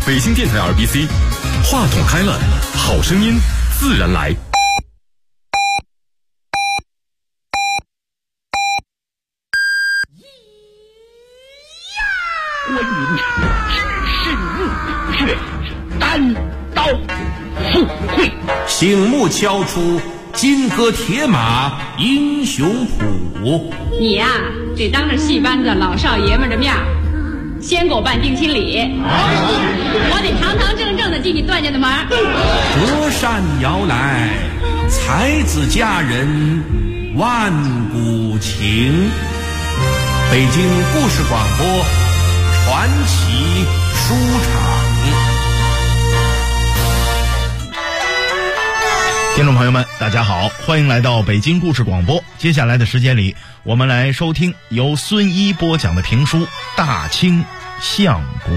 北京电台RBC， 话筒开了，好声音自然来。 关云长只身入血，单刀赴会， 醒目敲出金戈铁马英雄谱。 你呀，得当着戏班子老少爷们的面先给我办定亲礼，我得堂堂正正的进你段家的门。 隔山遥来，才子佳人万古情。北京故事广播传奇书场。 听众朋友们大家好，欢迎来到北京故事广播。接下来的时间里，我们来收听由孙一播讲的评书《大清相国》。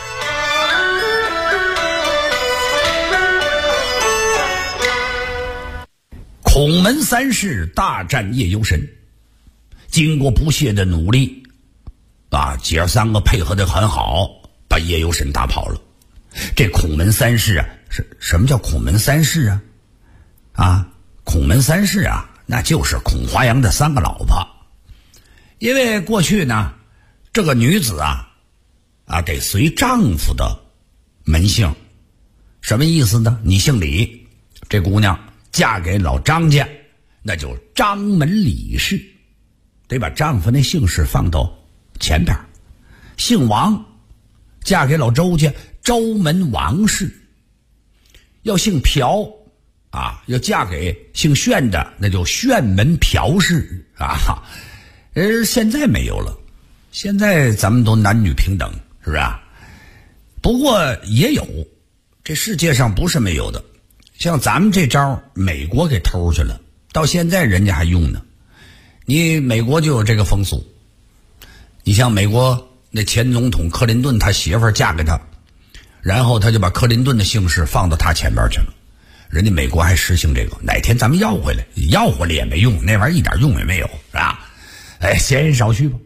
孔门三世大战夜游神，经过不懈的努力姐儿三个配合得很好，把夜游神打跑了。这孔门三世啊，什么叫孔门三世啊？孔门三世啊，那就是孔华阳的三个老婆。因为过去呢，这个女子得随丈夫的门姓。什么意思呢？你姓李，这姑娘嫁给老张家，那就张门李氏，得把丈夫那姓氏放到前边。姓王，嫁给老周家，周门王氏。要姓朴要嫁给姓炫的，那就炫门朴氏现在没有了，现在咱们都男女平等，是不是不过也有，这世界上不是没有的。像咱们这招美国给偷去了，到现在人家还用呢。你美国就有这个风俗，你像美国那前总统克林顿，他媳妇儿嫁给他，然后他就把克林顿的姓氏放到他前边去了。人家美国还实行这个，哪天咱们要回来也没用，那玩意儿一点用也没有，是吧？闲言少叙吧。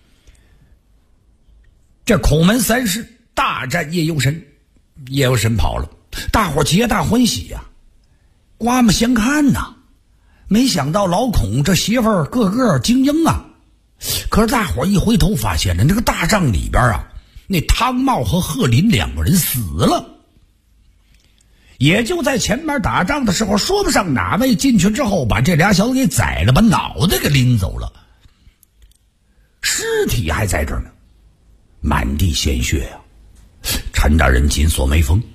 这孔门三世大战夜游神，夜游神跑了，大伙皆大欢喜呀，刮目相看呐。没想到老孔这媳妇儿个个精英可是大伙一回头发现了，这个大帐里边那汤茂和贺林两个人死了。也就在前面打仗的时候，说不上哪位进去之后把这俩小子给宰了，把脑袋给拎走了，尸体还在这儿呢，满地鲜血陈大人紧锁眉峰，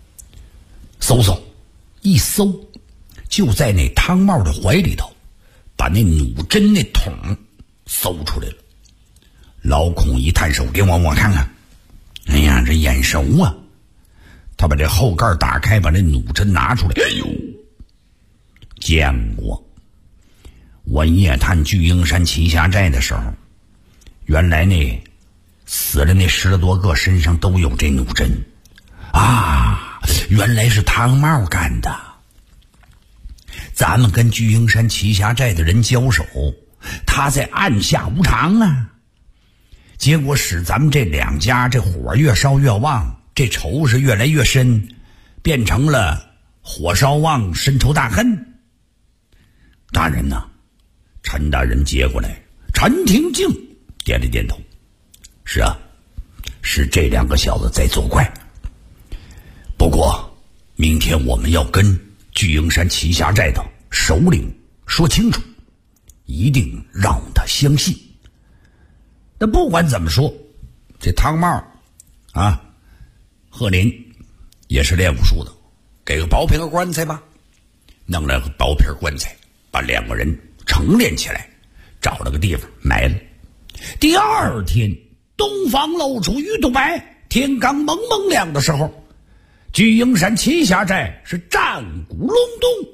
一搜，就在那汤茂的怀里头，把那弩针那桶搜出来了。老孔一探手，给我看看，哎呀，这眼熟他把这后盖打开，把那弩针拿出来，哎呦，见过。我夜探聚英山旗下寨的时候，原来那死了那10多个身上都有这弩针原来是汤茂干的。咱们跟聚英山旗下寨的人交手，他在暗下无常结果使咱们这两家这火越烧越旺，这仇是越来越深，变成了火烧旺深仇大恨。大人陈大人接过来，陈廷敬点了点头，是这两个小子在作怪。不过明天我们要跟聚英山旗下寨的首领说清楚，一定让他相信。那不管怎么说，这汤茂贺林也是练武术的，给个薄皮的棺材吧。弄了个薄皮棺材，把两个人成殓起来，找了个地方埋了。第二天东方露出鱼肚白，天刚蒙蒙亮的时候，聚英山旗下寨是战鼓隆咚。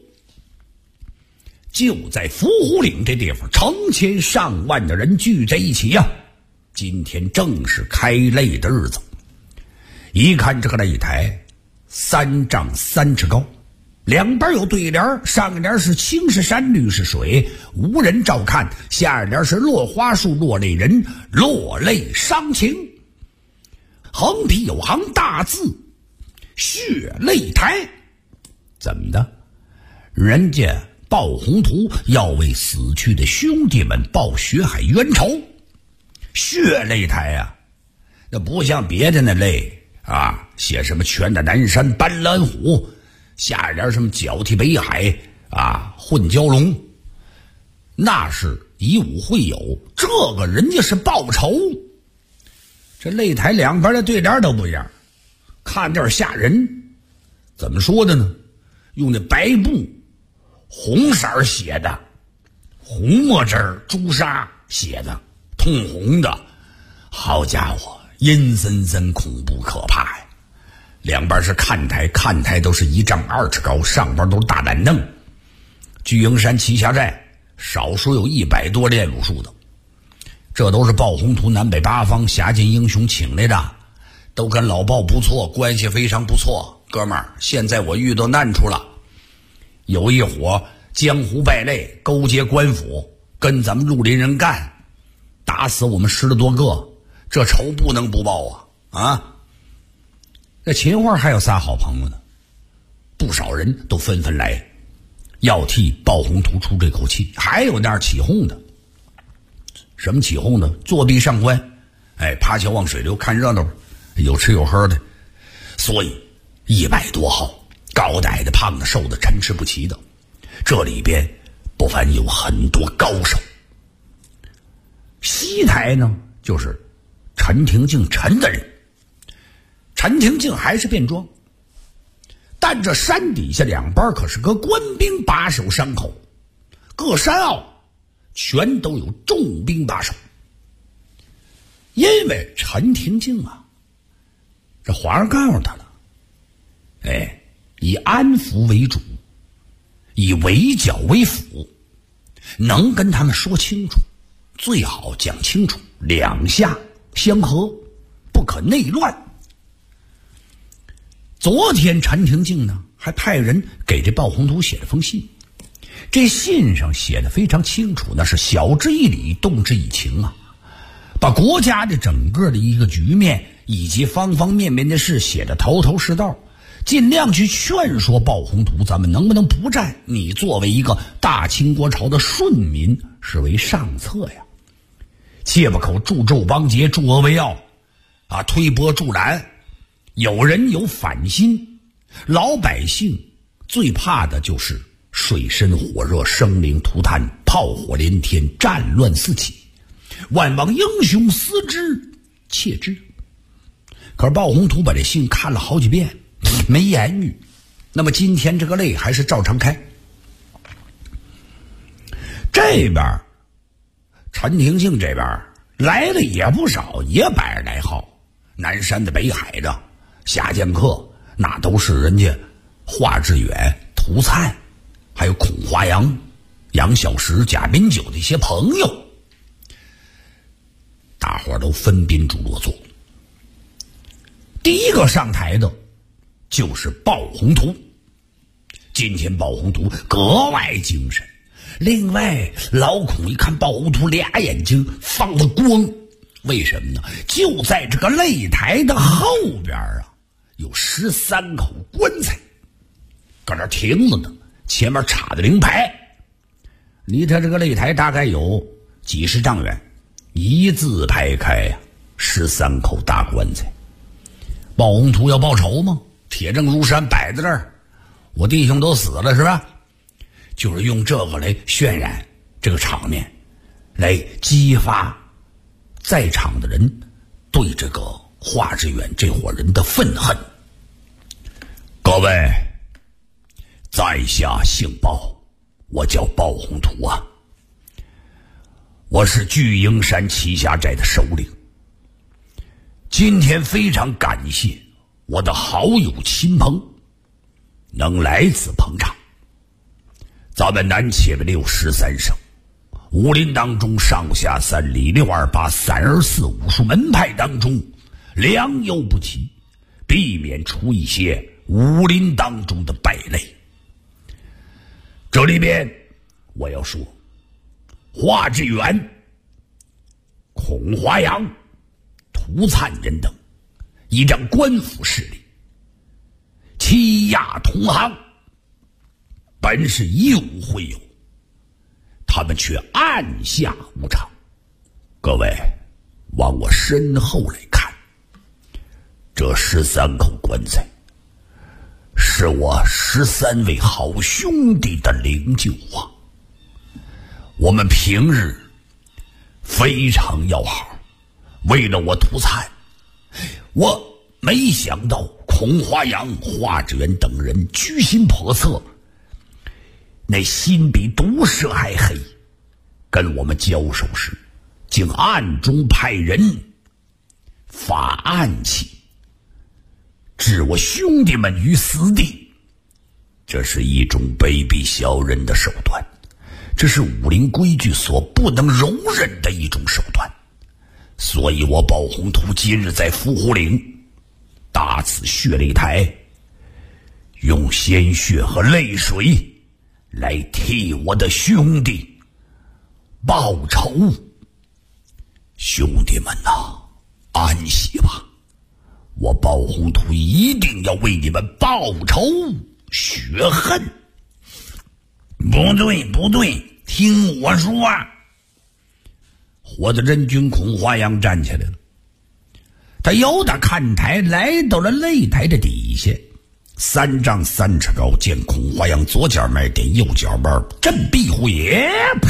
就在伏虎岭这地方，成千上万的人聚在一起今天正是开擂的日子。一看这个擂台，3丈3尺高，两边有对联，上联是青是山绿是水，无人照看，下联是落花树落泪人，落泪伤情。 横批有行大字血擂台。怎么的？人家鲍宏图要为死去的兄弟们报血海冤仇。血擂台啊，那不像别的那类啊，写什么拳打南山搬蓝虎，下一点什么脚踢北海啊，混蛟龙，那是以武会友，这个人家是报仇。这擂台两边的对联都不一样，看点吓人。怎么说的呢？用那白布红色写的，红墨汁朱砂写的，通红的，好家伙，阴森森恐怖可怕呀。两边是看台，看台都是1丈2尺高，上边都是大板凳。巨鹰山旗下寨少说有100多练武术的，这都是鲍宏图南北八方侠劲英雄请来的，都跟老鲍不错，关系非常不错。哥们儿，现在我遇到难处了，有一伙江湖败类勾结官府，跟咱们绿林人干，打死我们10多个，这仇不能不报啊！那秦桧还有仨好朋友呢，不少人都纷纷来，要替鲍宏图出这口气。还有那起哄的，什么起哄的？作壁上观，爬桥望水流，看热闹，有吃有喝的。所以100多号，高的矮的胖的瘦的参差不齐的，这里边不凡有很多高手。西台呢，就是陈廷敬陈的人。陈廷敬还是便装，但这山底下两边可是个官兵把守山口，各山坳全都有重兵把守。因为陈廷敬啊，这皇上告诉他了，以安抚为主，以围剿为辅，能跟他们说清楚，最好讲清楚，两下相合，不可内乱。昨天陈廷敬呢，还派人给这鲍宏图写了封信，这信上写的非常清楚，那是晓之以理，动之以情啊，把国家的整个的一个局面以及方方面面的事写得头头是道，尽量去劝说鲍宏图，咱们能不能不战？你作为一个大清国朝的顺民，是为上策呀，切不可助纣邦杰，助俄为傲啊，推波助澜。有人有反心，老百姓最怕的就是水深火热，生灵涂炭，炮火连天，战乱四起，万望英雄思之切之。可是鲍宏图把这信看了好几遍，没言语。那么今天这个擂还是照常开。这边陈廷敬这边来了也不少，也100来号，南山的北海的下剑客，那都是人家华致远、涂灿，还有孔华阳、杨小石、贾宾九的一些朋友，大伙都分宾主落座。第一个上台的就是鲍宏图。今天鲍宏图格外精神，另外老孔一看鲍宏图俩眼睛放了光，为什么呢？就在这个擂台的后边啊，有13口棺材搁那停着呢，前面插的灵牌，离他这个擂台大概有几十丈远，一字排开呀，13口大棺材。鲍宏图要报仇吗？铁证如山摆在这儿，我弟兄都死了是吧？就是用这个来渲染这个场面，来激发在场的人对这个华致远这伙人的愤恨。各位，在下姓鲍，我叫鲍宏图啊，我是巨鹰山旗下寨的首领。今天非常感谢我的好友亲朋能来此捧场。咱们南且为613省，武林当中上下3里628、324武术门派当中良莠不齐，避免出一些武林当中的败类。这里边我要说，华致远、孔华阳、涂灿人等依仗官府势力欺压同行，本是有会友，他们却按下无常。各位往我身后来看，这13口棺材是我13位好兄弟的灵柩啊！我们平日非常要好，为了我图财，我没想到孔华阳、华志远等人居心叵测，那心比毒蛇还黑。跟我们交手时，竟暗中派人发暗器，置我兄弟们于死地。这是一种卑鄙小人的手段，这是武林规矩所不能容忍的一种手段。所以我鲍宏图今日在伏虎岭搭此血擂台，用鲜血和泪水来替我的兄弟报仇。兄弟们呐，安息吧，我鲍宏图一定要为你们报仇雪恨。不对，听我说啊！火子真君孔华阳站起来了，他由打看台来到了擂台的底下，3丈3尺高，见孔华阳左脚迈点，右脚迈振臂虎也，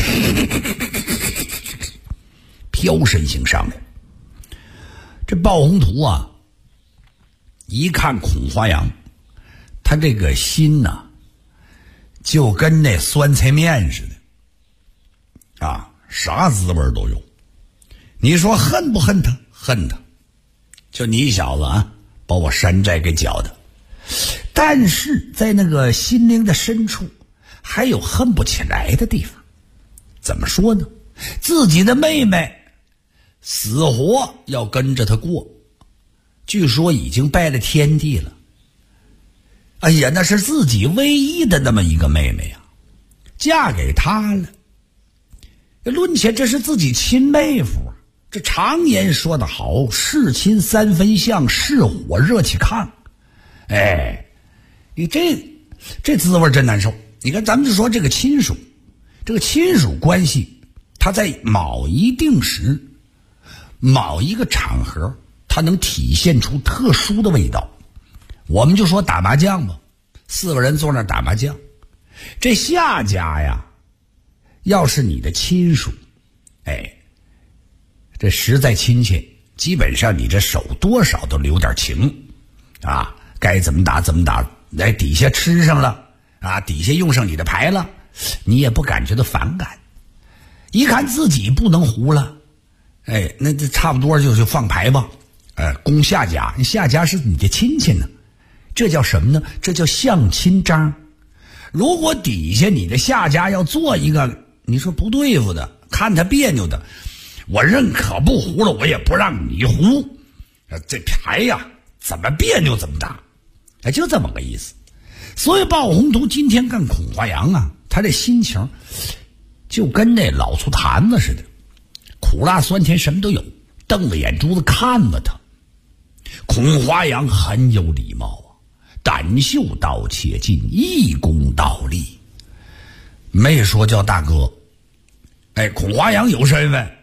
飘身形上来。这鲍宏图啊，一看孔华阳，他这个心呐，就跟那酸菜面似的啊，啥滋味都有。你说恨不恨他？恨他。就你小子啊，把我山寨给搅的。但是在那个心灵的深处，还有恨不起来的地方。怎么说呢？自己的妹妹死活要跟着他过，据说已经拜了天地了。哎呀，那是自己唯一的那么一个妹妹啊，嫁给他了。论起这是自己亲妹夫啊。这常言说得好，事亲3分相，是火热起炕。哎，你这滋味真难受。你看咱们就说这个亲属关系，它在某一定时某一个场合，它能体现出特殊的味道。我们就说打麻将吧，4个人坐那打麻将，这下家呀要是你的亲属，哎，这实在亲切，基本上你这手多少都留点情啊，该怎么打怎么打，来底下吃上了啊，底下用上你的牌了，你也不感觉到反感。一看自己不能胡了，哎，那这差不多就放牌吧。攻下家，下家是你的亲戚呢，这叫什么呢？这叫相亲章。如果底下你的下家要做一个你说不对付的，看他别扭的，我认可不胡了，我也不让你胡。这牌呀，怎么别扭怎么打，就这么个意思。所以鲍宏图今天跟孔华阳啊，他这心情就跟那老醋坛子似的，苦辣酸甜什么都有，瞪着眼珠子看着他。孔华阳很有礼貌啊，胆秀盗且进，一躬倒立，没说叫大哥。哎，孔华阳有身份，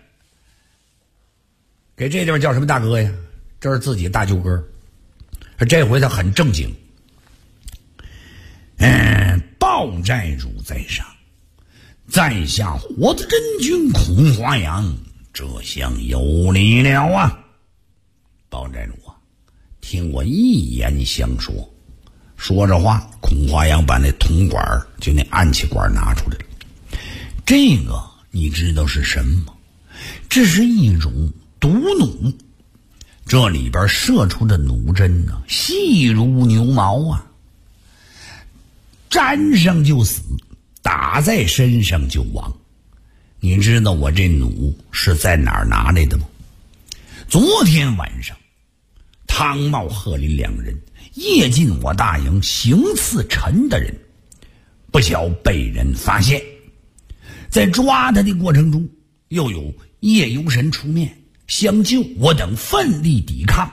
给这地方叫什么大哥呀？这是自己大舅哥。这回他很正经。鲍寨主在上，在下火子真君孔华阳，这厢有礼了啊！鲍寨主啊，听我一言相说。说着话，孔华阳把那铜管就那暗器管拿出来了。这个你知道是什么？这是一种毒弩，这里边射出的弩针呢，细如牛毛啊，沾上就死，打在身上就亡。你知道我这弩是在哪儿拿来的吗？昨天晚上汤茂、贺林2人夜进我大营行刺陈的人，不巧被人发现。在抓他的过程中，又有夜游神出面相救，我等奋力抵抗，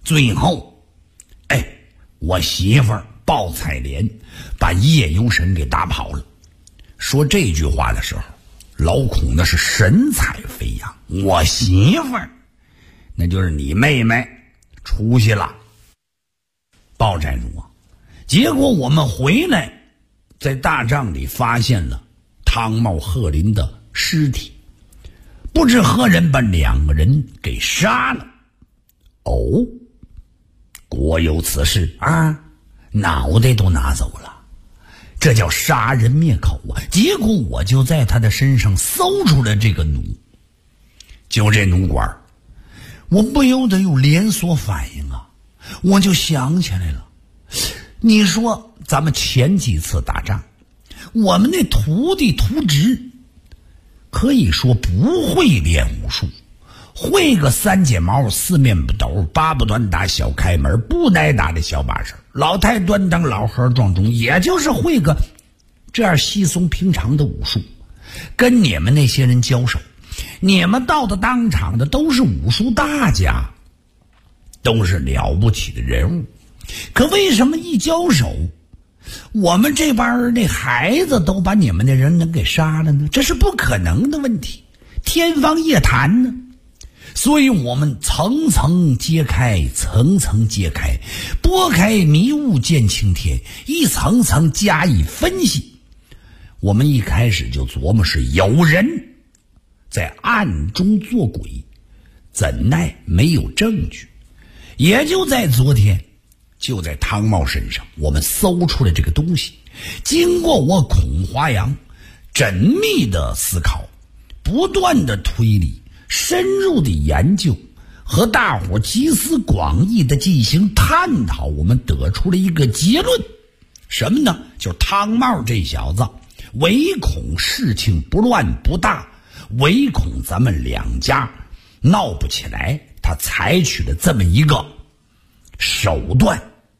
最后，我媳妇儿鲍彩莲把叶游神给打跑了。说这句话的时候，老孔那是神采飞扬。我媳妇儿，那就是你妹妹，出息了。鲍寨主啊，结果我们回来，在大帐里发现了汤茂、贺林的尸体，不知何人把2个人给杀了。哦，果有此事啊，脑袋都拿走了，这叫杀人灭口啊！结果我就在他的身上搜出了这个弩，就这弩管，我不由得有连锁反应啊！我就想起来了，你说咱们前几次打仗，我们那徒弟徒侄可以说不会练武术，会个3节毛、4面不斗、8不短打、小开门、不挨打的小把式，老太端当、老和撞钟，也就是会个这样稀松平常的武术。跟你们那些人交手，你们到的当场的都是武术大家，都是了不起的人物，可为什么一交手，我们这帮那孩子都把你们的人能给杀了呢？这是不可能的问题，天方夜谭呢。所以我们层层揭开，层层揭开，拨开迷雾见青天，一层层加以分析。我们一开始就琢磨是有人在暗中作鬼，怎奈没有证据。也就在昨天，就在汤茂身上，我们搜出了这个东西。经过我孔华阳缜密的思考，不断的推理，深入的研究，和大伙集思广益的进行探讨，我们得出了一个结论，什么呢？就是汤茂这小子唯恐事情不乱不大，唯恐咱们2家闹不起来，他采取了这么一个手段。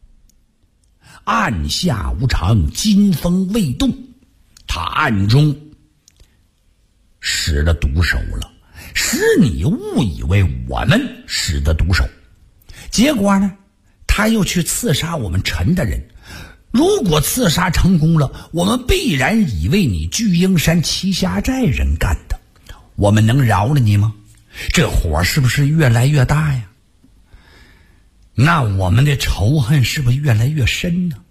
按下无常，金风未动，他暗中使了毒手了，使你误以为我们使的毒手。结果呢，他又去刺杀我们陈的人。如果刺杀成功了，我们必然以为你巨鹰山栖霞寨人干的，我们能饶了你吗？这火是不是越来越大呀？那我们的仇恨是不是越来越深呢？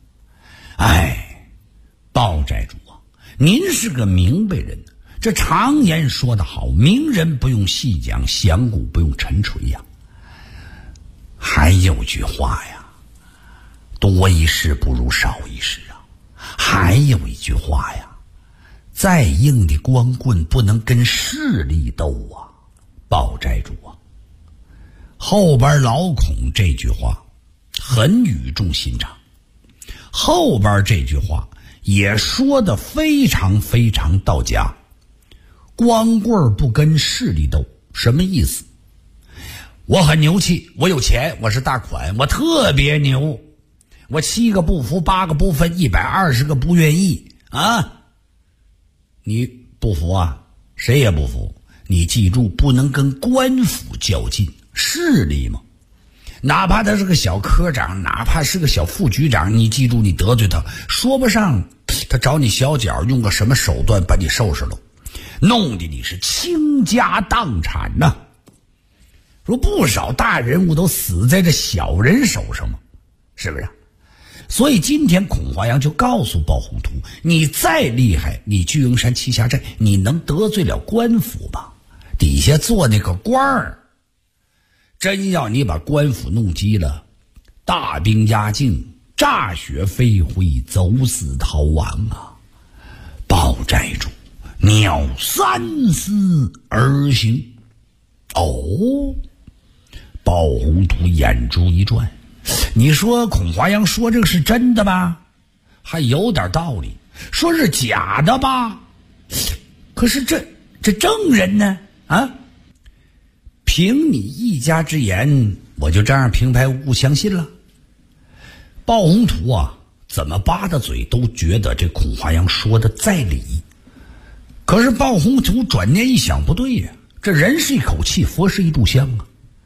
鲍寨主啊，您是个明白人，这常言说得好，明人不用细讲，响鼓不用沉锤呀。还有句话呀，多一事不如少一事啊。还有一句话呀，再硬的光棍不能跟势力斗啊。鲍寨主啊，后边老孔这句话很语重心长，后边这句话也说得非常非常到家。光棍不跟势力斗，什么意思？我很牛气，我有钱，我是大款，我特别牛，我7个不服，8个不分，120个不愿意啊！你不服啊？谁也不服。你记住，不能跟官府较劲，势力嘛。哪怕他是个小科长，哪怕是个小副局长，你记住，你得罪他，说不上他找你小脚，用个什么手段把你收拾了，弄得你是倾家荡产呐。说不少大人物都死在这小人手上嘛，是不是？所以今天孔华阳就告诉鲍宏图，你再厉害，你巨鹰山栖霞寨，你能得罪了官府吧？底下做那个官儿，真要你把官府弄急了，大兵压境，炸雪飞灰，走死逃亡啊！鲍寨主，你要三思而行。哦，鲍宏图眼珠一转，你说孔华阳说这个是真的吧？还有点道理。说是假的吧？可是这证人呢？啊，凭你一家之言，我就这样平白无故相信了？鲍宏图啊，怎么扒的嘴都觉得这孔华阳说的在理。可是鲍宏图转念一想，不对呀，这人是一口气，佛是一炷香啊。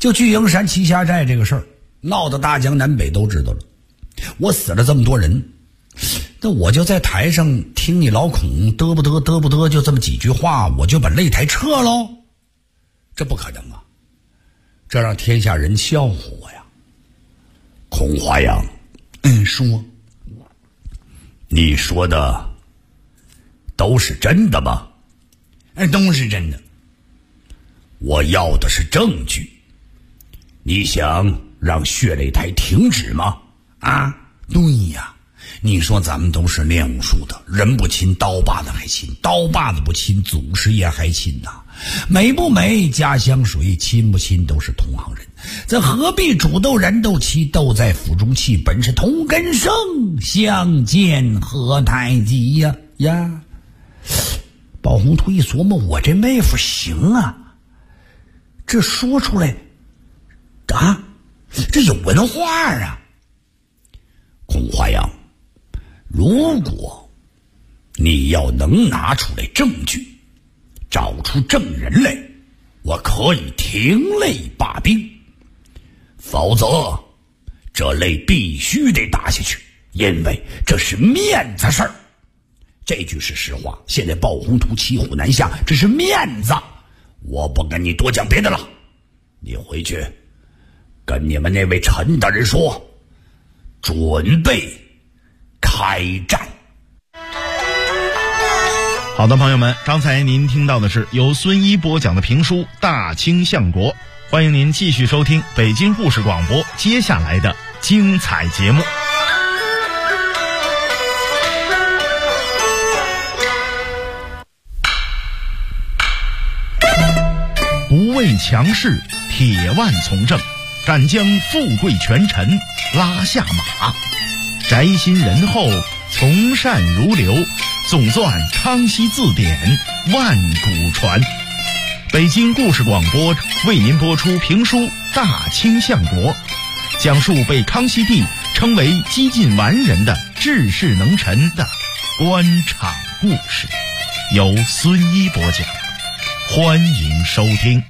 就巨婴山旗下寨这个事儿，闹得大江南北都知道了。我死了这么多人，那我就在台上听你老孔嘚不嘚，就这么几句话，我就把擂台撤喽？这不可能啊！这让天下人笑话我呀。孔华阳，说，你说的都是真的吗？都是真的。我要的是证据。你想让血擂台停止吗？对呀，你说咱们都是练武术的，人不亲刀把子还亲，刀把子不亲祖师爷还亲呐。美不美家乡水，亲不亲都是同行人，这何必煮豆燃豆萁，豆在釜中泣，本是同根生，相煎何太急呀。包宏图一琢磨，我这妹夫行啊，这说出来这有文化啊。孔华阳，如果你要能拿出来证据，找出证人来，我可以停擂罢兵，否则这擂必须得打下去，因为这是面子事儿。这句是实话，现在鲍宏图骑虎难下，这是面子，我不跟你多讲别的了。你回去跟你们那位陈大人说，准备开战。 好的，朋友们，刚才您听到的是由孙一播讲的评书《大清相国》，欢迎您继续收听北京故事广播接下来的精彩节目。不畏强势，铁腕从政，敢将富贵权臣拉下马，宅心仁厚，从善如流，总算康熙字典，万古传。北京故事广播为您播出评书《大清相国》，讲述被康熙帝称为几近完人的治世能臣的官场故事，由孙一播讲，欢迎收听。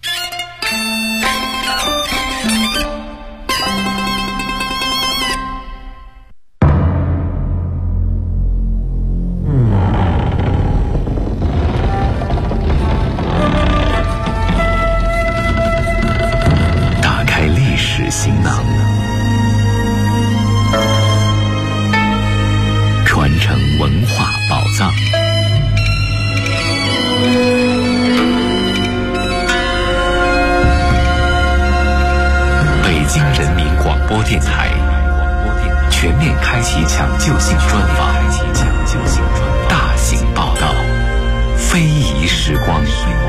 行囊，传承文化宝藏。北京人民广播电台全面开启抢救性专访，大型报道，非遗时光。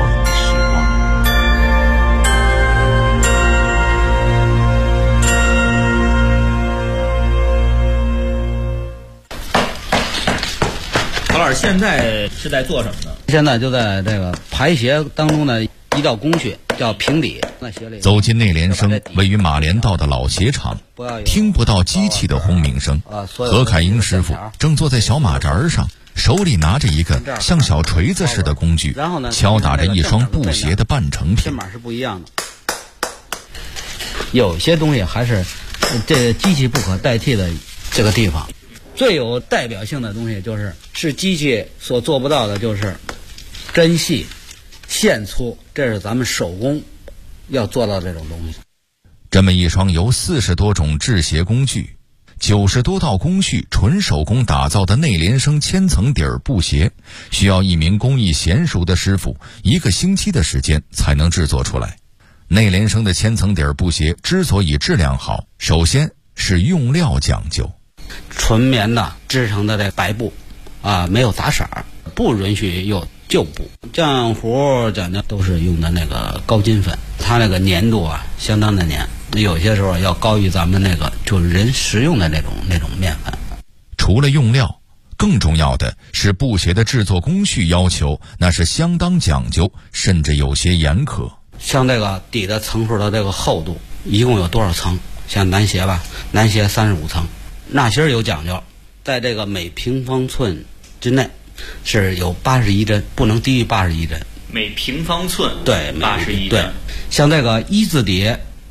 曹老师现在是在做什么呢？ 现在就在这个排协当中的一道工序叫平底。 走进内联升位于马连道的老鞋厂，听不到机器的轰鸣声。何凯英师傅正坐在小马扎上，手里拿着一个像小锤子似的工具，敲打着一双布鞋的半成品。 这码是不一样的，有些东西还是这机器不可代替的这个地方。最有代表性的东西是机器所做不到的，就是针细线粗，这是咱们手工要做到这种东西。 这么一双由40多种制鞋工具、90多道工序纯手工打造的内联升千层底儿布鞋，需要一名工艺娴熟的师傅1个星期的时间才能制作出来。内联升的千层底儿布鞋之所以质量好，首先是用料讲究。 纯棉的织成的这白布没有杂色，不允许有旧布。浆糊讲究都是用的那个高筋粉，它那个粘度相当的粘，有些时候要高于咱们那个就是人食用的那种面粉。 除了用料，更重要的是布鞋的制作工序要求，那是相当讲究，甚至有些严苛。 像这个底的层数的这个厚度一共有多少层？像男鞋吧，男鞋35层。纳鞋有讲究，在这个每平方寸之内是有81针，不能低于81针。 每平方寸对 81针。 对，像这个一字底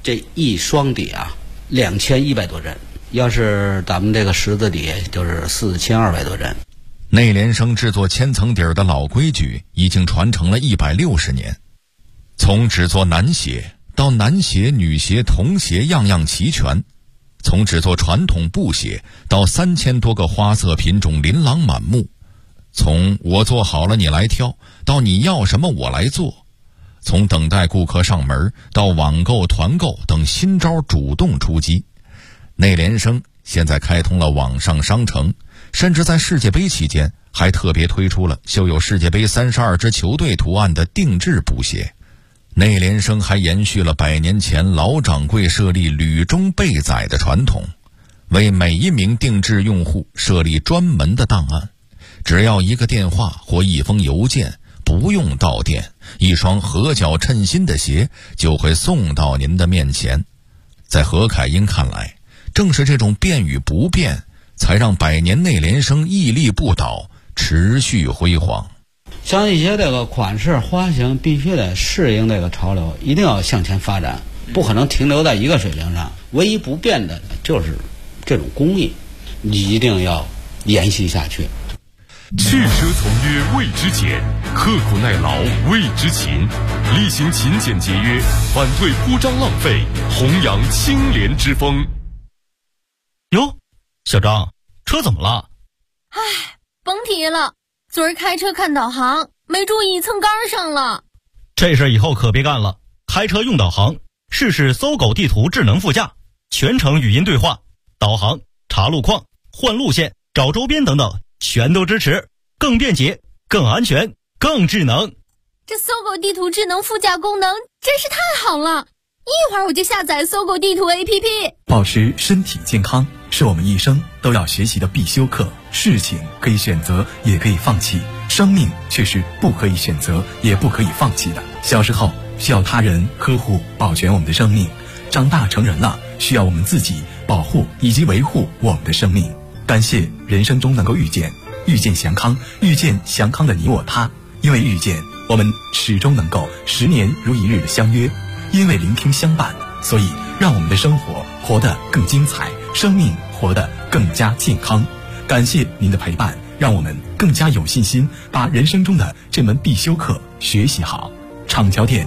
这一双底啊2100多针，要是咱们这个十字底就是4200多针。 内联升制作千层底儿的老规矩已经传承了160年，从只做男鞋到男鞋、女鞋、童鞋样样齐全，从只做传统布鞋到3000多个花色品种琳琅满目，从我做好了你来挑到你要什么我来做，从等待顾客上门到网购、团购等新招主动出击。内联升现在开通了网上商城，甚至在世界杯期间还特别推出了绣有世界杯32支球队图案的定制布鞋。内联升还延续了100年前老掌柜设立履中备载的传统，为每一名定制用户设立专门的档案，只要一个电话或一封邮件，不用到店，一双合脚称心的鞋就会送到您的面前。在何凯英看来，正是这种变与不变，才让100年内联升屹立不倒，持续辉煌。 像一些这个款式花型必须得适应这个潮流，一定要向前发展，不可能停留在一个水平上。唯一不变的就是这种工艺，你一定要延续下去。 赤奢从约谓之俭，刻苦耐劳谓之勤，力行勤俭节约，反对铺张浪费，弘扬清廉之风。 哟，小张，车怎么了？ 唉，甭提了，昨儿开车看导航，没注意蹭杆上了。 这事以后可别干了，开车用导航，试试搜狗地图智能副驾，全程语音对话，导航、查路况、换路线、找周边等等，全都支持，更便捷、更安全、更智能。 这搜狗地图智能副驾功能真是太好了，一会儿我就下载搜狗地图 APP。 保持身体健康是我们一生都要学习的必修课。事情可以选择，也可以放弃，生命却是不可以选择也不可以放弃的。小时候需要他人呵护保全我们的生命，长大成人了需要我们自己保护以及维护我们的生命。感谢人生中能够遇见祥康，遇见祥康的你我他。因为遇见，我们始终能够10年如一日的相约；因为聆听相伴，所以让我们的生活活得更精彩，生命活得更加健康。感谢您的陪伴，让我们更加有信心把人生中的这门必修课学习好。厂桥店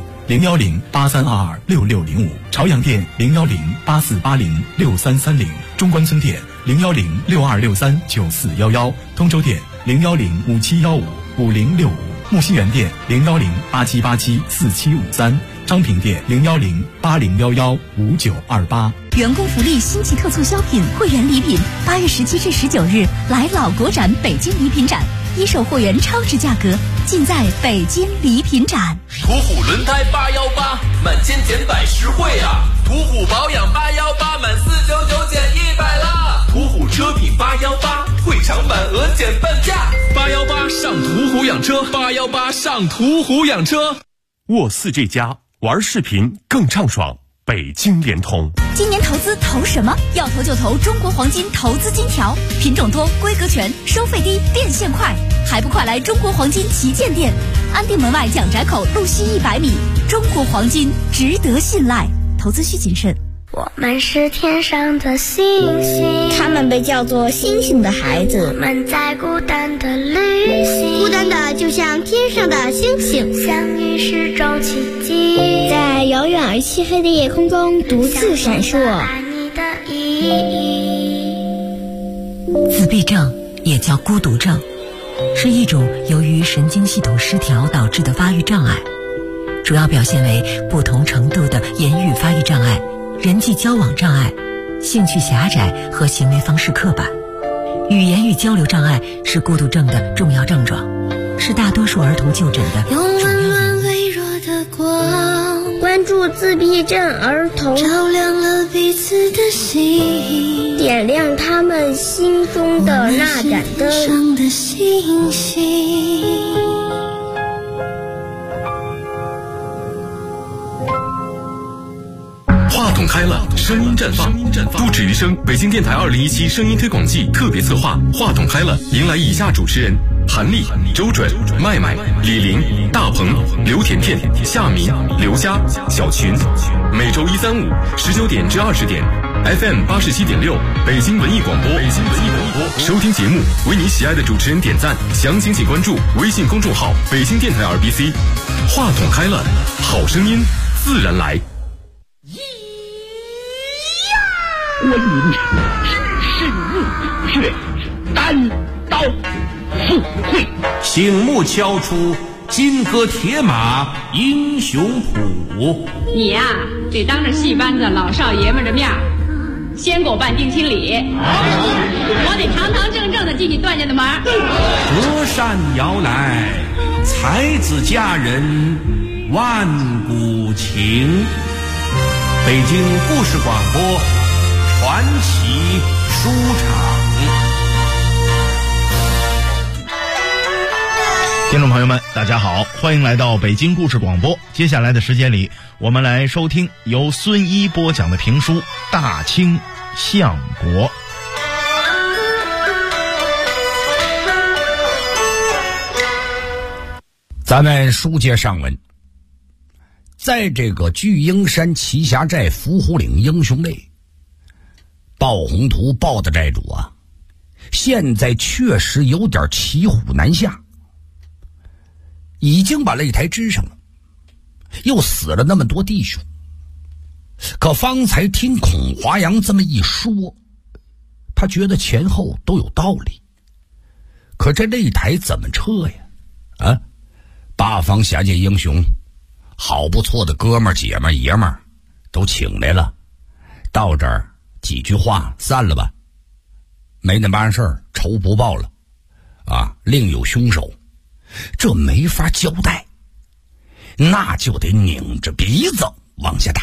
01083226605，朝阳店01084806330，中关村店01062639411，通州店01057155065，木樨园店01087874753，昌平店01080115928。 员工福利新奇特促销品会员礼品，8月17至19日来老国展北京礼品展，一手货源超值价格，尽在北京礼品展。 途虎轮胎818，满千减百实惠啊！途虎保养818，满499减100啦！途虎车品818，会场满额减半价！818上途虎养车，818上途虎养车。 沃4这家玩视频更畅爽。北京联通， 今年投资投什么？要投就投中国黄金投资金条，品种多，规格全，收费低，变现快，还不快来中国黄金旗舰店，安定门外蒋宅口路西100米。中国黄金值得信赖，投资需谨慎。 我们是天上的星星， 他们被叫做星星的孩子。 我们在孤单的旅行， 孤单的就像天上的星星， 相遇是种奇迹， 在遥远而漆黑的夜空中独自闪烁。 爱你的意义。 自闭症也叫孤独症，是一种由于神经系统失调导致的发育障碍，主要表现为不同程度的言语发育障碍、人际交往障碍、兴趣狭窄和行为方式刻板。语言与交流障碍是孤独症的重要症状，是大多数儿童就诊的主要原因。 微弱的光， 关注自闭症儿童， 照亮了彼此的心， 点亮他们心中的那盏灯。 上的星星。 话筒开了，声音绽放。不止于声，北京电台2017声音推广季特别策划《话筒开了》，迎来以下主持人： 韩丽、周准、麦麦、李玲、大鹏、刘甜甜、夏明、刘佳、小群。每周1、3、5 19点至20点 ，FM 87.6，北京文艺广播。收听节目，为你喜爱的主持人点赞，详情请关注微信公众号“北京电台 RBC”。话筒开了，好声音自然来。 观音只是热血，单刀赴会， 醒目敲出金戈铁马英雄谱。 你呀，得当着戏班子老少爷们的面先给我办定亲礼，我得堂堂正正的进你段家的门。 隔山摇来，才子佳人万古情。北京故事广播传奇书场。 听众朋友们，大家好，欢迎来到北京故事广播。接下来的时间里，我们来收听由孙一播讲的评书《大清相国》。 咱们书接上文，在这个巨鹰山栖霞寨伏虎岭英雄类，鲍宏图鲍的寨主啊，现在确实有点骑虎难下，已经把擂台支上了，又死了那么多弟兄。可方才听孔华阳这么一说，他觉得前后都有道理。可这擂台怎么撤呀？啊，八方侠界英雄，好不错的哥们儿姐们儿爷们儿都请来了，到这儿几句话散了吧，没那办事儿，仇不报了啊，另有凶手，这没法交代，那就得拧着鼻子往下打。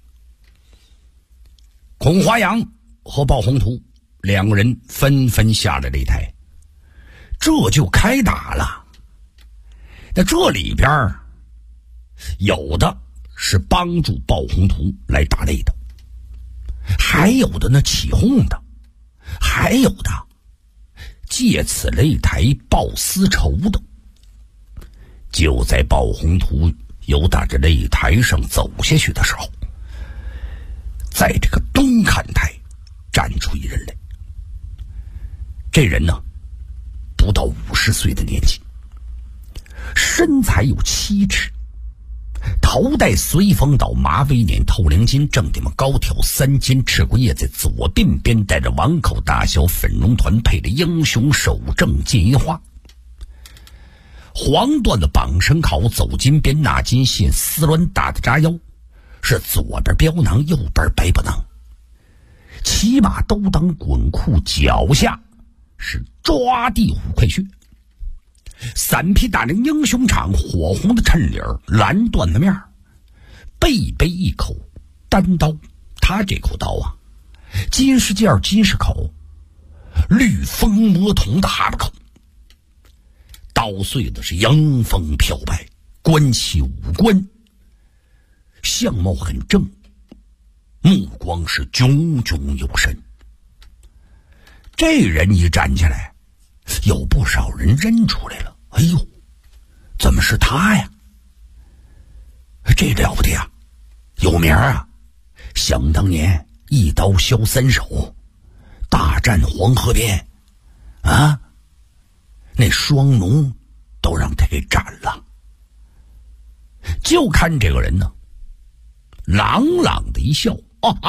孔华阳和鲍宏图两个人纷纷下了擂台，这就开打了。那这里边有的是帮助鲍宏图来打擂的，还有的呢起哄的，还有的借此擂台报私仇的。就在鲍宏图由打着擂台上走下去的时候，在这个东看台站出一人来。这人呢不到50岁的年纪，身材有7尺，头戴随风倒马尾捻透梁巾，正顶高挑3斤赤骨叶，在左鬓边带着碗口大小粉绒团，配着英雄手正金银花。黄缎的绑绳铐，走金边纳金线，丝鸾大的扎腰，是左边标囊，右边白布囊。骑马兜裆滚裤，脚下是抓地5块穴。3匹大梁英雄场，火红的衬领，蓝缎的面，背背一口单刀。他这口刀啊，金是剑，金是口，绿锋魔铜的哈巴口，刀碎的是迎风飘摆，观其五官，相貌很正，目光是炯炯有神。这人一站起来，有不少人认出来了。哎呦，怎么是他呀？这了不得呀，有名啊！想当年一刀削3首，大战黄河边啊，那双龙都让他给斩了。就看这个人呢，朗朗的一笑，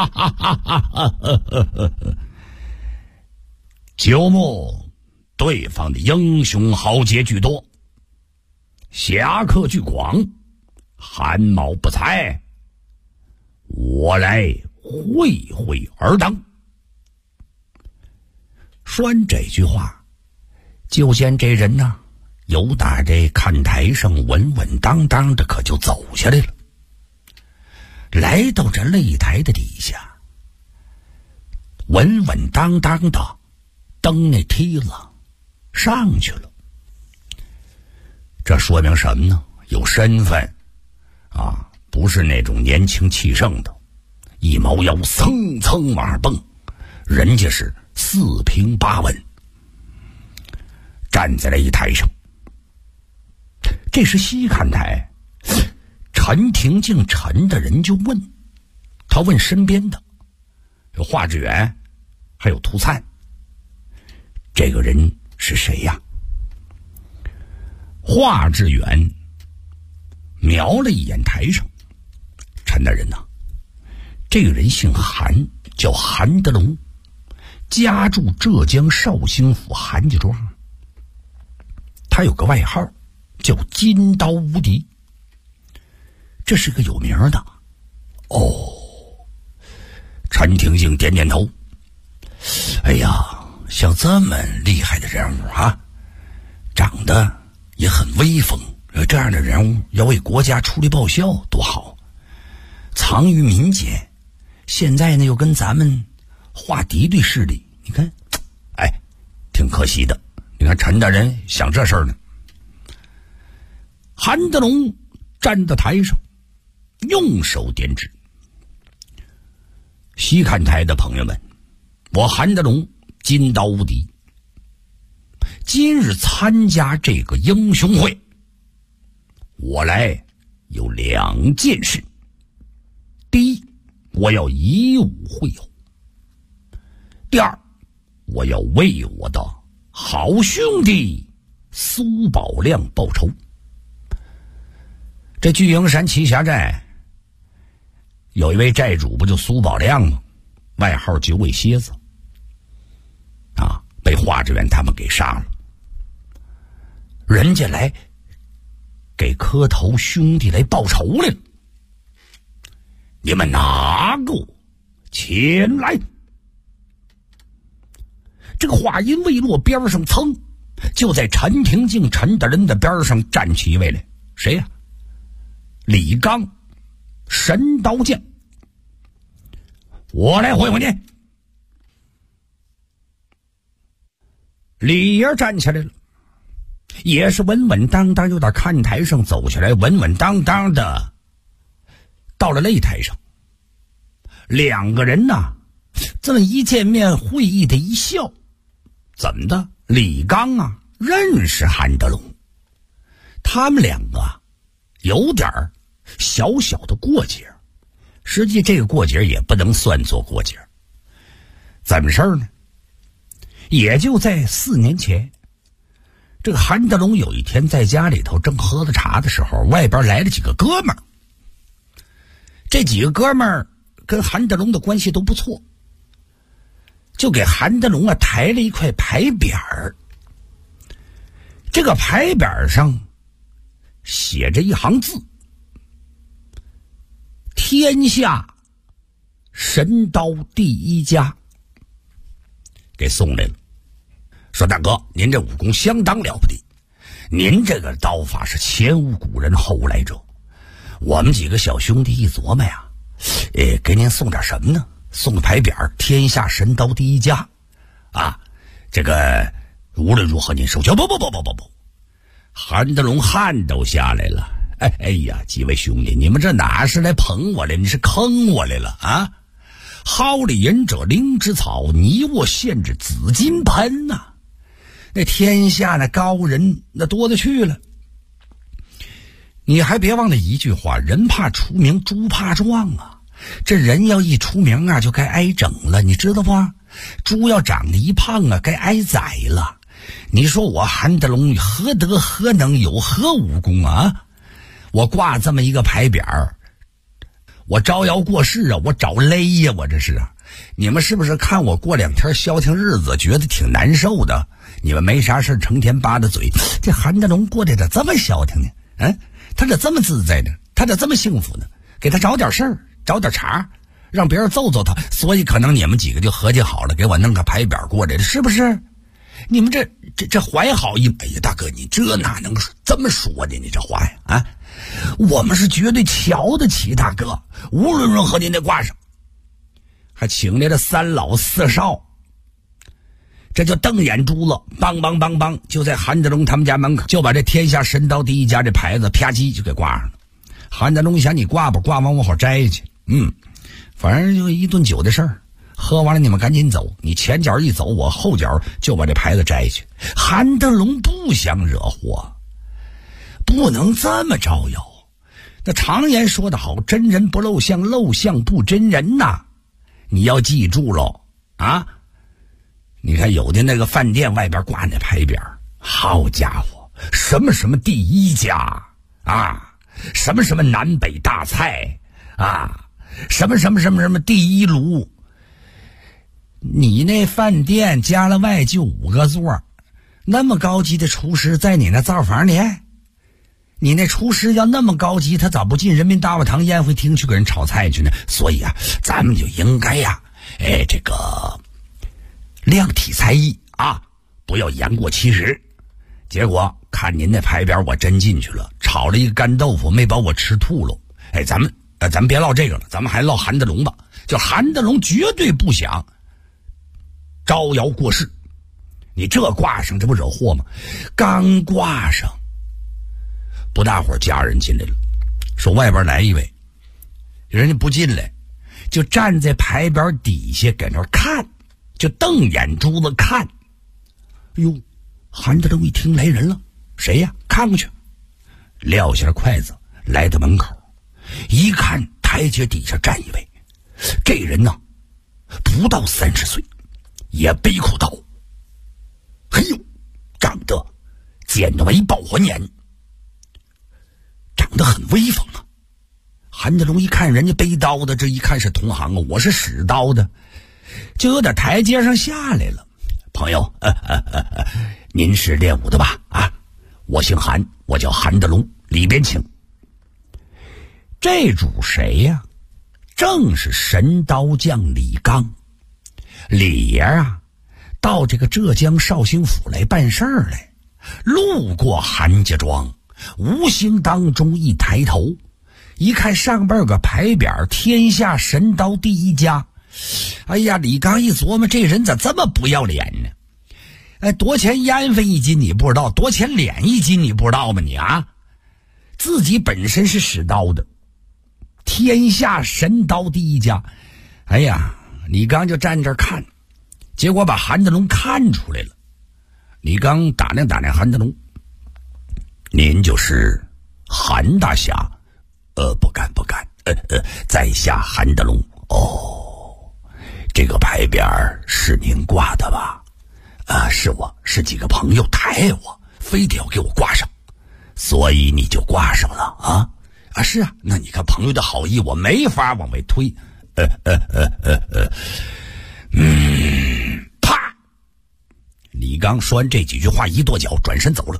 九牧对方的英雄豪杰居多，侠客俱广，汗毛不才，我来会会而当。说完这句话，就见这人呢，由打这看台上稳稳当当的，可就走下来了，来到这擂台的底下，稳稳当当的蹬那梯子上去了。这说明什么呢？有身份啊，不是那种年轻气盛的，一猫腰蹭蹭往上蹦，人家是4平8稳。 站在擂台上。这时西看台，陈廷敬陈的人就问，他问身边的有华志远还有涂灿，这个人是谁呀？华志远瞄了一眼台上，陈大人呐，这个人姓韩，叫韩德龙，家住浙江绍兴府韩家庄。他有个外号叫金刀无敌，这是个有名的。哦，陈廷敬点点头。哎呀，像这么厉害的人物啊，长得也很威风，这样的人物要为国家出力报效多好，藏于民间，现在呢又跟咱们划敌对势力，你看，哎，挺可惜的。你看陈大人想这事儿呢。韩德龙站在台上，用手点指。西看台的朋友们，我韩德龙金刀无敌，今日参加这个英雄会，我来有2件事。第一，我要以武会友；第二，我要为我的好兄弟苏宝亮报仇。这巨营山栖霞寨有一位寨主，不就苏宝亮吗？外号九尾蝎子啊，被华志远他们给杀了。人家来给磕头兄弟来报仇来了，你们哪个前来？这个话音未落，边上噌，就在陈廷敬陈大人的边上站起一位来，谁呀？李刚，神刀将。我来会会你。李爷站起来了，也是稳稳当当，有点看台上走下来，稳稳当当的到了擂台上。2个人呢，这么一见面，会意的一笑。怎么的？李刚啊，认识韩德龙，他们2个有点小小的过节，实际这个过节也不能算作过节。怎么事儿呢？也就在4年前，这个韩德龙有一天在家里头正喝着茶的时候，外边来了几个哥们儿。这几个哥们儿跟韩德龙的关系都不错，就给韩德龙抬了一块牌匾儿。这个牌匾上写着一行字：天下神刀第一家。给送来了，说大哥，您这武功相当了不得，您这个刀法是前无古人后无来者。我们几个小兄弟一琢磨呀，给您送点什么呢？送个牌匾，天下神刀第一家啊！这个无论如何您收下。不，韩德龙汗都下来了。哎呀，几位兄弟，你们这哪是来捧我来，你是坑我来了啊！蒿里隐者灵芝草，泥沃陷至紫金盆呐！那天下那高人那多得去了。你还别忘了一句话，人怕出名，猪怕壮啊！这人要一出名啊，就该挨整了，你知道不？猪要长得一胖啊，该挨宰了。你说我韩德龙何德何能，有何武功啊？我挂这么一个牌匾，我招摇过市啊，我找勒呀，我这是啊！你们是不是看我过2天消停日子，觉得挺难受的？你们没啥事成天扒着嘴，这韩德龙过得咋这么消停呢？他咋这么自在呢？他咋这么幸福呢？给他找点事儿，找点茬，让别人揍揍他。所以可能你们几个就合计好了，给我弄个牌匾过来了，是不是？你们这怀好意，哎呀，大哥，你这哪能这么说呢？你这话呀，啊，我们是绝对瞧得起大哥，无论如何您得挂上。还请来了3老4少，这就瞪眼珠子，梆梆梆梆，就在韩德龙他们家门口，就把这天下神刀第一家这牌子啪叽就给挂上了。韩德龙想，你挂吧，挂完我好摘去。反正就一顿酒的事儿， 喝完了你们赶紧走，你前脚一走，我后脚就把这牌子摘去。韩德龙不想惹祸，不能这么招摇。那常言说得好，真人不露相，露相不真人呐。你要记住喽啊！你看有的那个饭店外边挂那牌匾，好家伙，什么什么第一家啊，什么什么南北大菜啊，什么什么什么什么第一炉。你那饭店加了外就5个座，那么高级的厨师在你那灶房里？你那厨师要那么高级，他早不进人民大会堂宴会厅去给人炒菜去呢？所以啊，咱们就应该呀，这个量体裁衣啊，不要言过其实。结果看您那牌匾，我真进去了，炒了一个干豆腐，没把我吃吐了。咱们别唠这个了，咱们还唠韩德龙吧。就韩德龙绝对不想招摇过市，你这挂上，这不惹祸吗？刚挂上，不大会儿家人进来了，说外边来一位，人家不进来，就站在牌匾底下搁那看，就瞪眼珠子看。哟，韩德龙一听来人了，谁呀？看过去，撂下筷子来到门口，一看台阶底下站一位，这人呢不到30岁，也背口刀，嘿呦，长得尖的为爆火眼，长得很威风啊。韩德龙一看人家背刀的，这一看是同行啊，我是使刀的，就有点台阶上下来了。朋友，您是练武的吧？啊，我姓韩，我叫韩德龙，里边请。这主谁呀？正是神刀将李刚。李爷啊，到这个浙江绍兴府来办事儿来，路过韩家庄，无形当中一抬头，一看上边有个牌匾，天下神刀第一家。哎呀，李刚一琢磨，这人咋这么不要脸呢？多钱烟粉1斤你不知道，多钱脸1斤你不知道吗？你啊，自己本身是使刀的，天下神刀第一家。哎呀，李刚就站这儿看，结果把韩德龙看出来了。李刚打量韩德龙，您就是韩大侠？不敢，在下韩德龙。哦，这个牌匾是您挂的吧？是我，是几个朋友抬我，非得要给我挂上，所以你就挂上了啊？是啊，那你看朋友的好意，我没法往外推。啪！李刚说完这几句话，一跺脚，转身走了。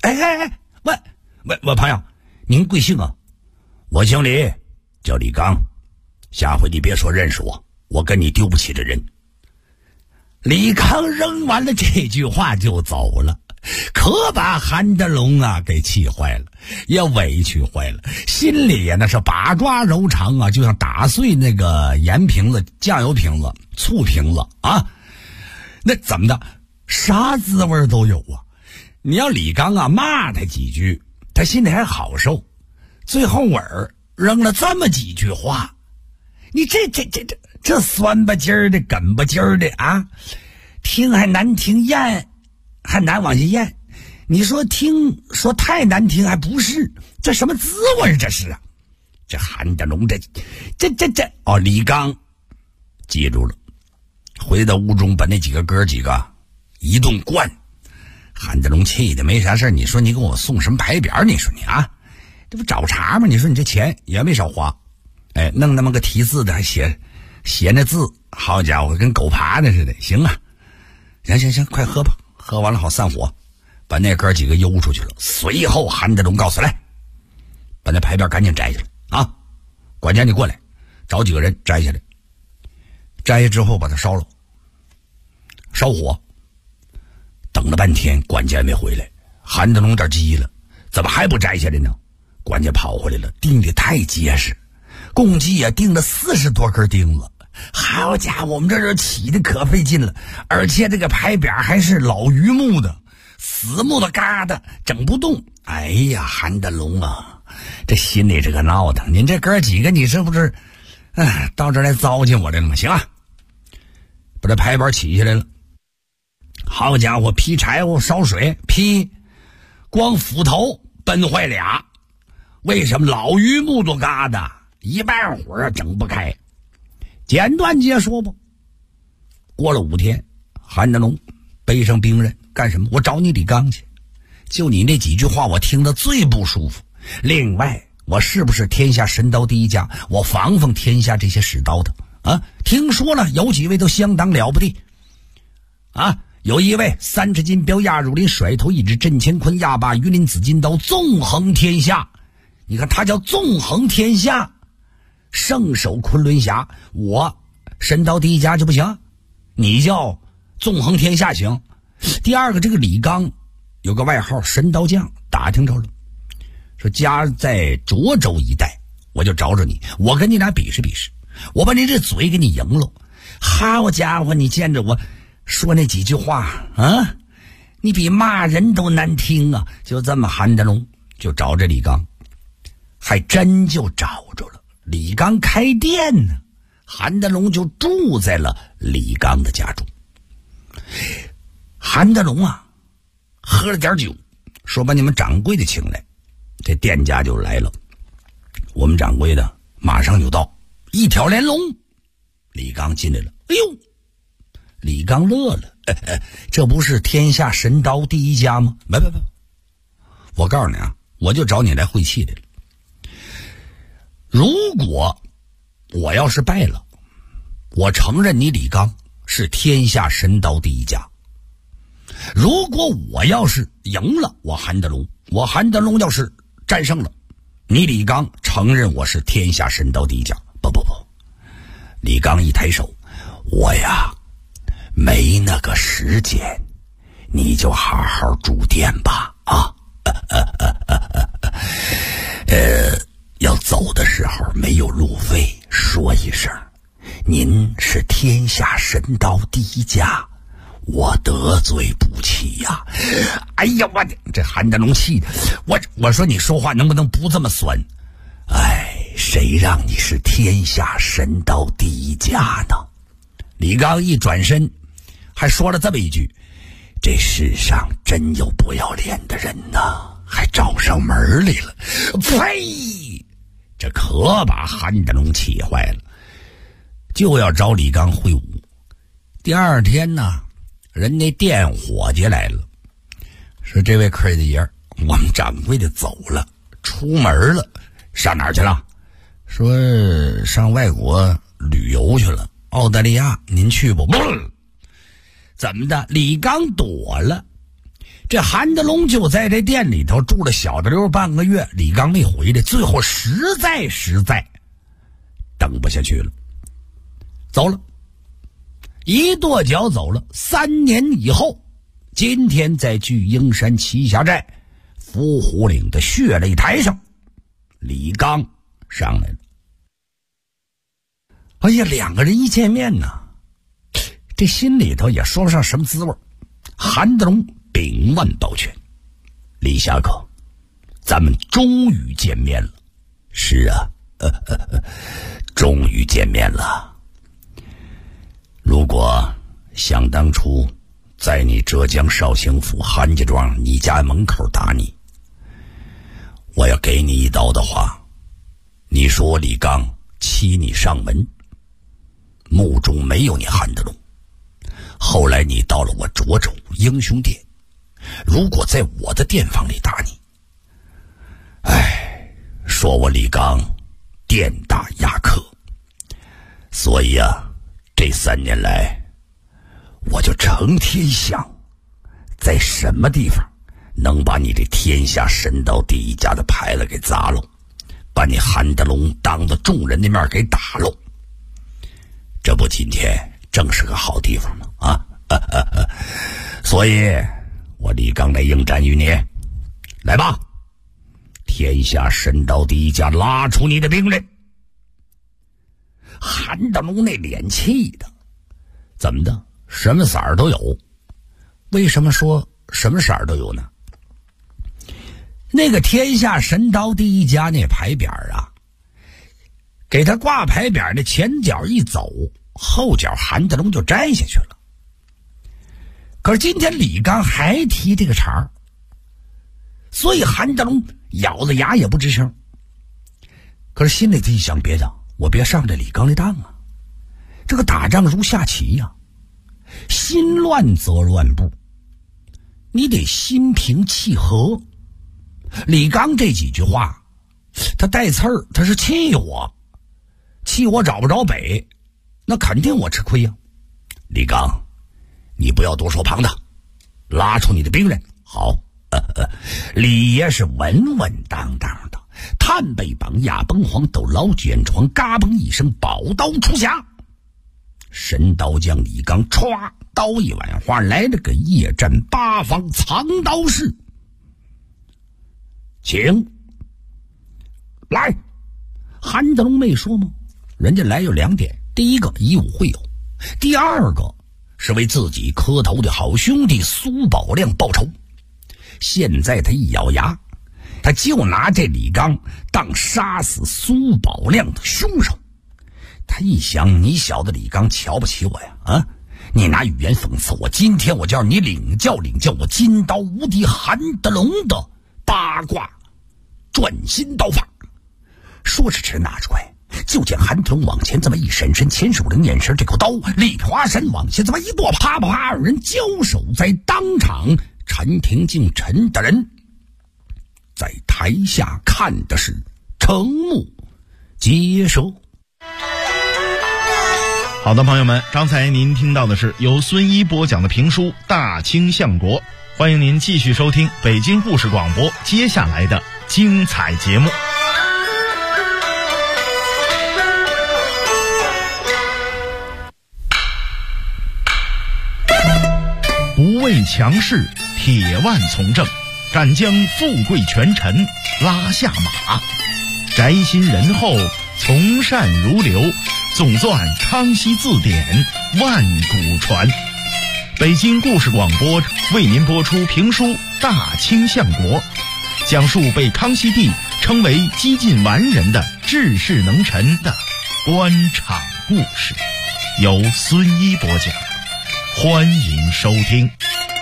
喂，朋友，您贵姓啊？我姓李，叫李刚。下回你别说认识我，我跟你丢不起这人。李刚扔完了这句话就走了，可把韩德龙啊给气坏了，也委屈坏了，心里呀那是把抓揉肠啊，就像打碎那个盐瓶子、酱油瓶子、醋瓶子啊，那怎么的，啥滋味都有啊。你要李刚啊骂他几句，他心里还好受，最后尾扔了这么几句话，你这酸吧唧儿的、梗吧唧儿的啊，听还难听，咽还难往下咽。你说听说太难听还不是，这什么滋味这是啊？这韩德龙这李刚记住了，回到屋中把那几个哥几个一顿灌。韩德龙气的没啥事，你说你给我送什么牌匾？你说你啊，这不找茬吗？你说你这钱也没少花，弄那么个题字的，还写那字，好家伙，跟狗爬的似的。行啊，行，快喝吧，喝完了好散伙，把那哥几个悠出去了。随后韩德龙告诉来，把那牌匾赶紧摘下来啊！管家你过来，找几个人摘下来。摘下之后把它烧了，烧火。等了半天，管家也没回来。韩德龙有点急了，怎么还不摘下来呢？管家跑回来了，钉的太结实，共计也钉了40多根钉子。好家伙，我们这人起的可费劲了，而且这个牌匾还是老榆木的，死木的疙瘩，整不动。哎呀，韩德龙啊，这心里这个闹腾，您这哥几个，你是不是到这儿来糟践我来了吗？行啊， 把这牌板起下来了。好家伙，劈柴火烧水劈，光斧头崩坏俩。为什么？老榆木头疙瘩一半火整不开。简短结说不。过了5天，韩德龙背上兵刃干什么？我找你李刚去。就你那几句话我听得最不舒服。另外，我是不是天下神刀第一家？我防防天下这些使刀的啊！听说了有几位都相当了不地啊！有一位3尺金镖压乳林，甩头一指震乾坤，压把鱼鳞紫金刀，纵横天下。你看他叫纵横天下，圣手昆仑侠。我神刀第一家就不行，你叫纵横天下行。第二个，这个李刚有个外号神刀匠，打听着了，说家在涿州一带，我就找着你，我跟你俩比试比试，我把你这嘴给你赢了。好家伙，你见着我说那几句话啊，你比骂人都难听啊！就这么，韩德龙就找着李刚，还真就找着了。李刚开店呢，韩德龙就住在了李刚的家中。韩德龙啊，喝了点酒，说把你们掌柜的请来。这店家就来了，我们掌柜的马上就到，一条连龙。李刚进来了，哎呦！李刚乐了，这不是天下神刀第一家吗？不，我告诉你啊，我就找你来会气来了。如果我要是败了，我承认你李刚是天下神刀第一家。如果我要是赢了，我韩德龙要是战胜了，你李刚承认我是天下神刀第一家。不，李刚一抬手，我呀没那个时间，你就好好住店吧啊！要走的时候没有路费，说一声，您是天下神刀第一家，我得罪不起呀！哎呀，我这韩德龙气的，我说你说话能不能不这么酸？哎，谁让你是天下神刀第一家呢？李刚一转身还说了这么一句，这世上真有不要脸的人呢，还找上门来了。呸！这可把韩德龙气坏了，就要找李刚会武。第二天呢，人那店伙计来了，说这位客爷，我们掌柜的走了，出门了。上哪儿去了？说上外国旅游去了，澳大利亚，您去不？怎么的？李刚躲了。这韩德龙就在这店里头住了小的溜半个月，李刚没回来，最后实在等不下去了，走了，一跺脚走了。3年以后，今天在巨鹰山栖霞寨伏虎岭的血擂台上，李刚上来了。哎呀，两个人一见面呢，这心里头也说不上什么滋味。韩德龙秉腕抱拳，李侠客，咱们终于见面了。是啊，终于见面了。如果想当初在你浙江绍兴府韩家庄你家门口打你，我要给你一刀的话，你说我李刚欺你上门，墓中没有你韩德龙。后来你到了我涿州英雄殿，如果在我的店房里打你，说我李刚店大压客。所以啊，这3年来我就成天想在什么地方能把你这天下神刀第一家的牌子给砸喽，把你韩德龙当着众人的面给打喽。这不今天正是个好地方吗？所以我李刚来应战于你。来吧，天下神刀第一家，拉出你的兵刃。韩德龙那脸气的，怎么的？什么色儿都有。为什么说什么色儿都有呢？那个天下神刀第一家那牌匾啊，给他挂牌匾的前脚一走， 后脚韩德龙就摘下去了。可是今天李刚还提这个茬儿，所以韩德龙咬着牙也不吱声。可是心里自己想，别的我别上这李刚的当啊，这个打仗如下棋呀，心乱则乱步，你得心平气和。李刚这几句话他带刺儿，他是气我找不着北，那肯定我吃亏呀。李刚，你不要多说旁的，拉出你的兵人。好，李爷是稳稳当当的，探背绑亚崩黄斗老卷床，嘎嘣一声宝刀出匣，神刀将李刚歘刀一碗花，来了个夜战八方藏刀式。请来。韩德龙没说吗？人家来有2点，第一个以武会友，第二个是为自己磕头的好兄弟苏宝亮报仇。现在他一咬牙，他就拿这李刚当杀死苏宝亮的凶手。他一想，你小子李刚瞧不起我呀啊！你拿语言讽刺我，今天我就让你领教我金刀无敌韩德龙的八卦转心刀法。说时迟那时快，就见韩德龙往前这么一闪身，前手灵眼神，这口刀力华山往前这么一剁，啪啪啪，二人交手在当场。陈廷敬陈大人在台下看的是瞠目结舌。 好的，朋友们，刚才您听到的是由孙一播讲的评书《大清相国》，欢迎您继续收听北京故事广播接下来的精彩节目。不畏强势，铁腕从政，敢将富贵权臣拉下马，宅心仁厚，从善如流，总纂康熙字典，万古传。北京故事广播为您播出评书《大清相国》，讲述被康熙帝称为几近完人的治世能臣的官场故事，由孙一播讲，欢迎收听。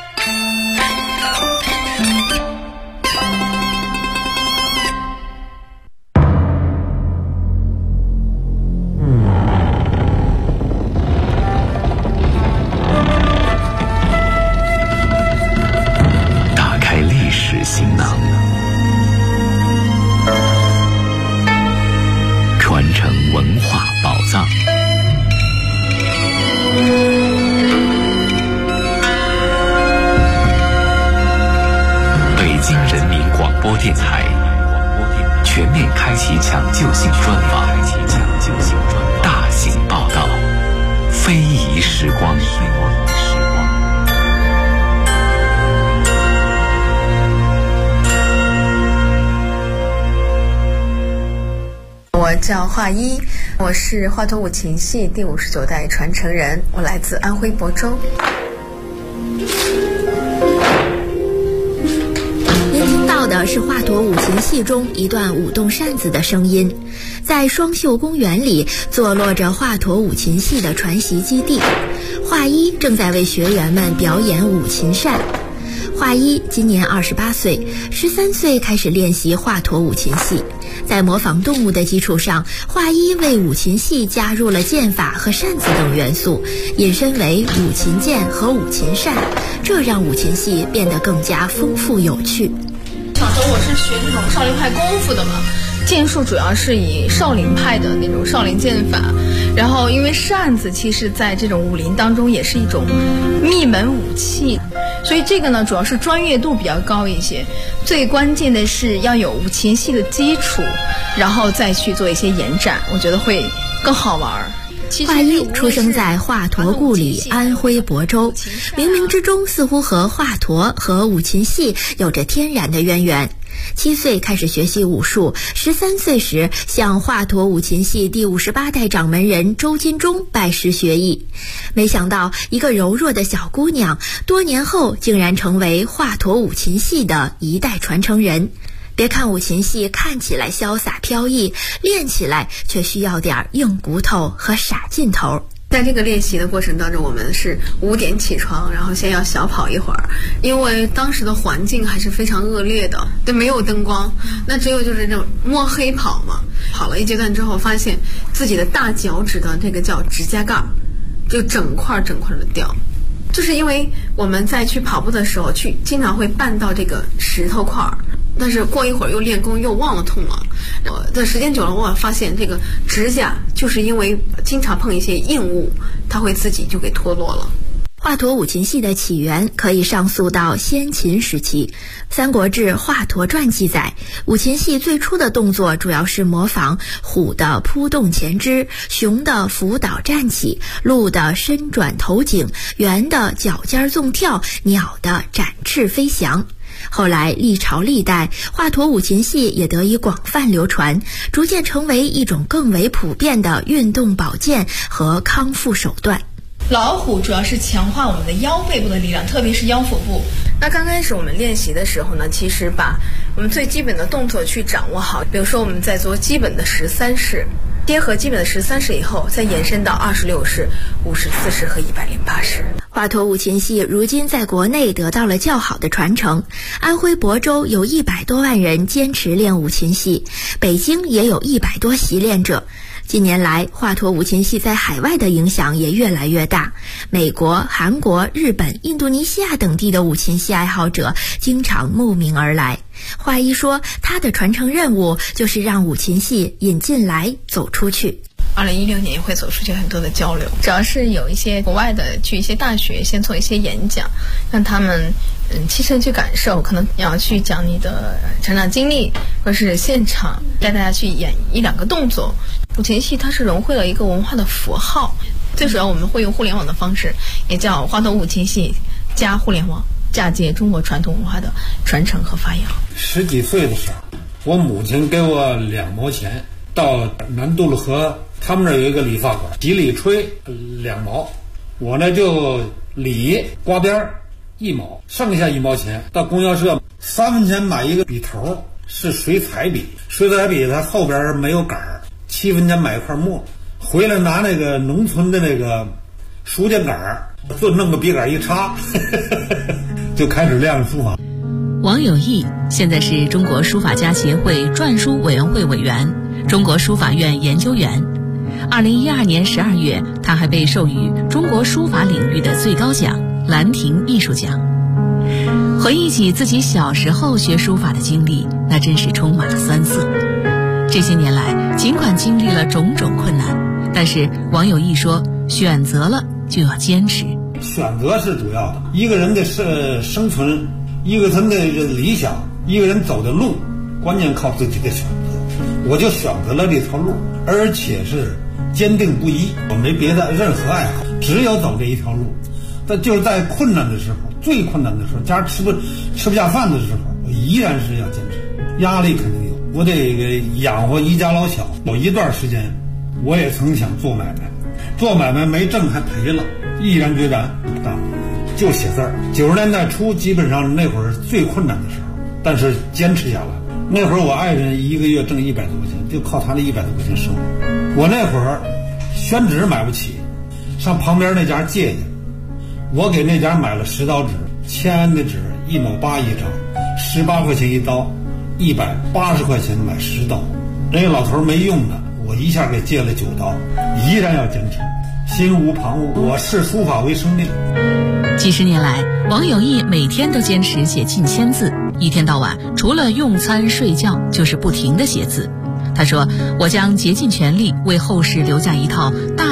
打开历史行囊，传承文化宝藏。北京人民广播电台全面开启抢救性专访，大型报道，非遗时光。 我叫华一，我是华佗五禽戏第59代传承人，我来自安徽亳州。 您听到的是华佗五禽戏中一段舞动扇子的声音。在双秀公园里坐落着华佗五禽戏的传习基地，华一正在为学员们表演五禽扇。华一今年28岁，13岁开始练习华佗五禽戏。在模仿动物的基础上，华一为五禽戏加入了剑法和扇子等元素，引申为五禽剑和五禽扇，这让五禽戏变得更加丰富有趣。 小时候我是学这种少林派功夫的嘛，剑术主要是以少林派的那种少林剑法，然后因为扇子其实在这种武林当中也是一种秘门武器，所以这个呢主要是专业度比较高一些，最关键的是要有五禽戏的基础，然后再去做一些延展，我觉得会更好玩。 华一出生在华佗故里安徽亳州，冥冥之中似乎和华佗和五禽戏有着天然的渊源。7岁开始学习武术，13岁时向华佗五禽戏第58代掌门人周金忠拜师学艺。没想到一个柔弱的小姑娘，多年后竟然成为华佗五禽戏的一代传承人。别看五禽戏看起来潇洒飘逸，练起来却需要点硬骨头和傻劲头。 在这个练习的过程当中，我们是5点起床，然后先要小跑一会儿，因为当时的环境还是非常恶劣的，对，没有灯光，那只有就是这种摸黑跑嘛。跑了一阶段之后，发现自己的大脚趾的这个叫指甲盖就整块的掉，就是因为我们在去跑步的时候经常会绊到这个石头块，但是过一会儿又练功又忘了痛了。这时间久了，我发现这个指甲就是因为经常碰一些硬物，它会自己就给脱落了。 华佗五禽戏的起源可以上溯到先秦时期，《三国志·华佗传》记载，五禽戏最初的动作主要是模仿虎的扑动前肢，熊的伏倒站起，鹿的伸转头颈，猿的脚尖纵跳，鸟的展翅飞翔。后来历朝历代，华佗五禽戏也得以广泛流传，逐渐成为一种更为普遍的运动保健和康复手段。 老虎主要是强化我们的腰背部的力量，特别是腰腹部。那刚开始我们练习的时候呢，其实把我们最基本的动作去掌握好，比如说我们在做基本的13式，结合基本的13式以后，再延伸到26式、54式和108式。 华佗五禽戏如今在国内得到了较好的传承，安徽亳州有100多万人坚持练五禽戏，北京也有100多习练者。近年来，华佗五禽戏在海外的影响也越来越大，美国、韩国、日本、印度尼西亚等地的五禽戏爱好者经常慕名而来。华一说，他的传承任务就是让五禽戏引进来走出去。 2016年也会走出去很多的交流，主要是有一些国外的去一些大学先做一些演讲，让他们亲身去感受，可能要去讲你的成长经历，或是现场带大家去演1-2个动作。五禽戏它是融汇了一个文化的符号，最主要我们会用互联网的方式，也叫华佗五禽戏加互联网，嫁接中国传统文化的传承和发扬。 10几岁的时候，我母亲给我2毛钱，到南渡了河，他们那有一个理发馆，洗理吹2毛，我呢就理刮边1毛，剩下1毛钱到供销社3分钱买一个笔头，是水彩笔，水彩笔它后边没有杆儿，7分钱买一块墨，回来拿那个农村的那个书架杆儿，就弄个笔杆一插就开始练书法。 王有义现在是中国书法家协会篆书委员会委员，中国书法院研究员。2012年12月，他还被授予中国书法领域的最高奖兰亭艺术奖。回忆起自己小时候学书法的经历，那真是充满了酸涩。这些年来，尽管经历了种种困难，但是王有义说，选择了就要坚持。 选择是主要的，一个人的生存，一个人的理想，一个人走的路，关键靠自己的选择。我就选择了这条路，而且是坚定不移，我没别的任何爱好，只有走这一条路。但就是在困难的时候，最困难的时候，家吃不下饭的时候，我依然是要坚持。压力肯定有，我得养活一家老小。有一段时间，我也曾想做买卖，做买卖没挣还赔了，毅然决然不干，就写字儿。90年代初，基本上那会儿最困难的时候，但是坚持下来。那会儿我爱人一个月挣100多块钱，就靠他那100多块钱生活。我那会儿宣纸买不起，上旁边那家借去，我给那家买了10刀纸，签的纸1毛8一张，18块钱一刀，180块钱买10刀。那个老头没用的，我一下给借了9刀，依然要坚持，心无旁骛。我视书法为生命。 几十年来，王有义每天都坚持写近1000字，一天到晚除了用餐睡觉就是不停地写字。他说，我将竭尽全力为后世留下一套大